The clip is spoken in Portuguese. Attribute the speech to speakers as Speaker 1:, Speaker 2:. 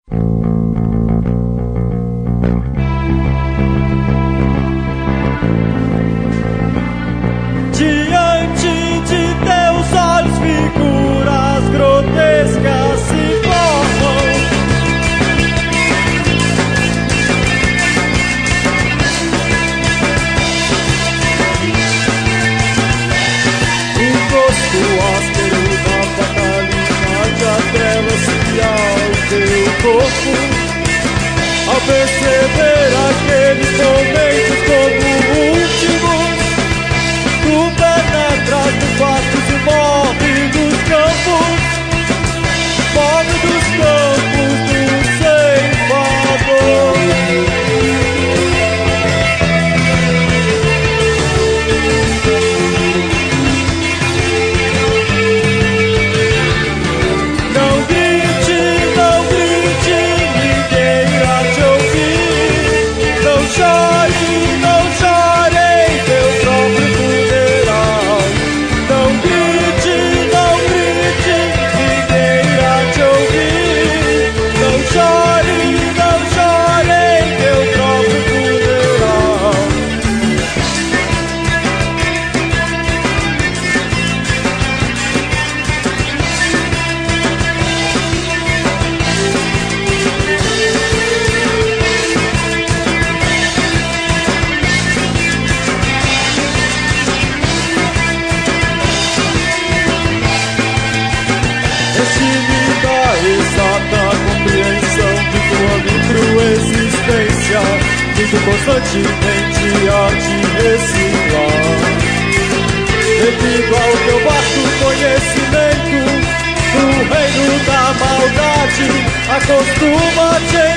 Speaker 1: Diante de teus olhos figuras grotescas se formam. O rosto áspero da fatalidade atrela-se ao teu corpo. Ao perceber aqueles momentos como últimos, tu penetras nos quartos e morre dos campos do ceifador. Não grite, ninguém irá te ouvir. Não chore em teu próprio funeral. Não grite, ninguém irá te ouvir. Não chore em teu próprio funeral. Deixe-me dar exata compreensão de tua microexistência, vindo constantemente a te reciclar. Devido ao teu vasto conhecimento do reino da maldade, acostuma-te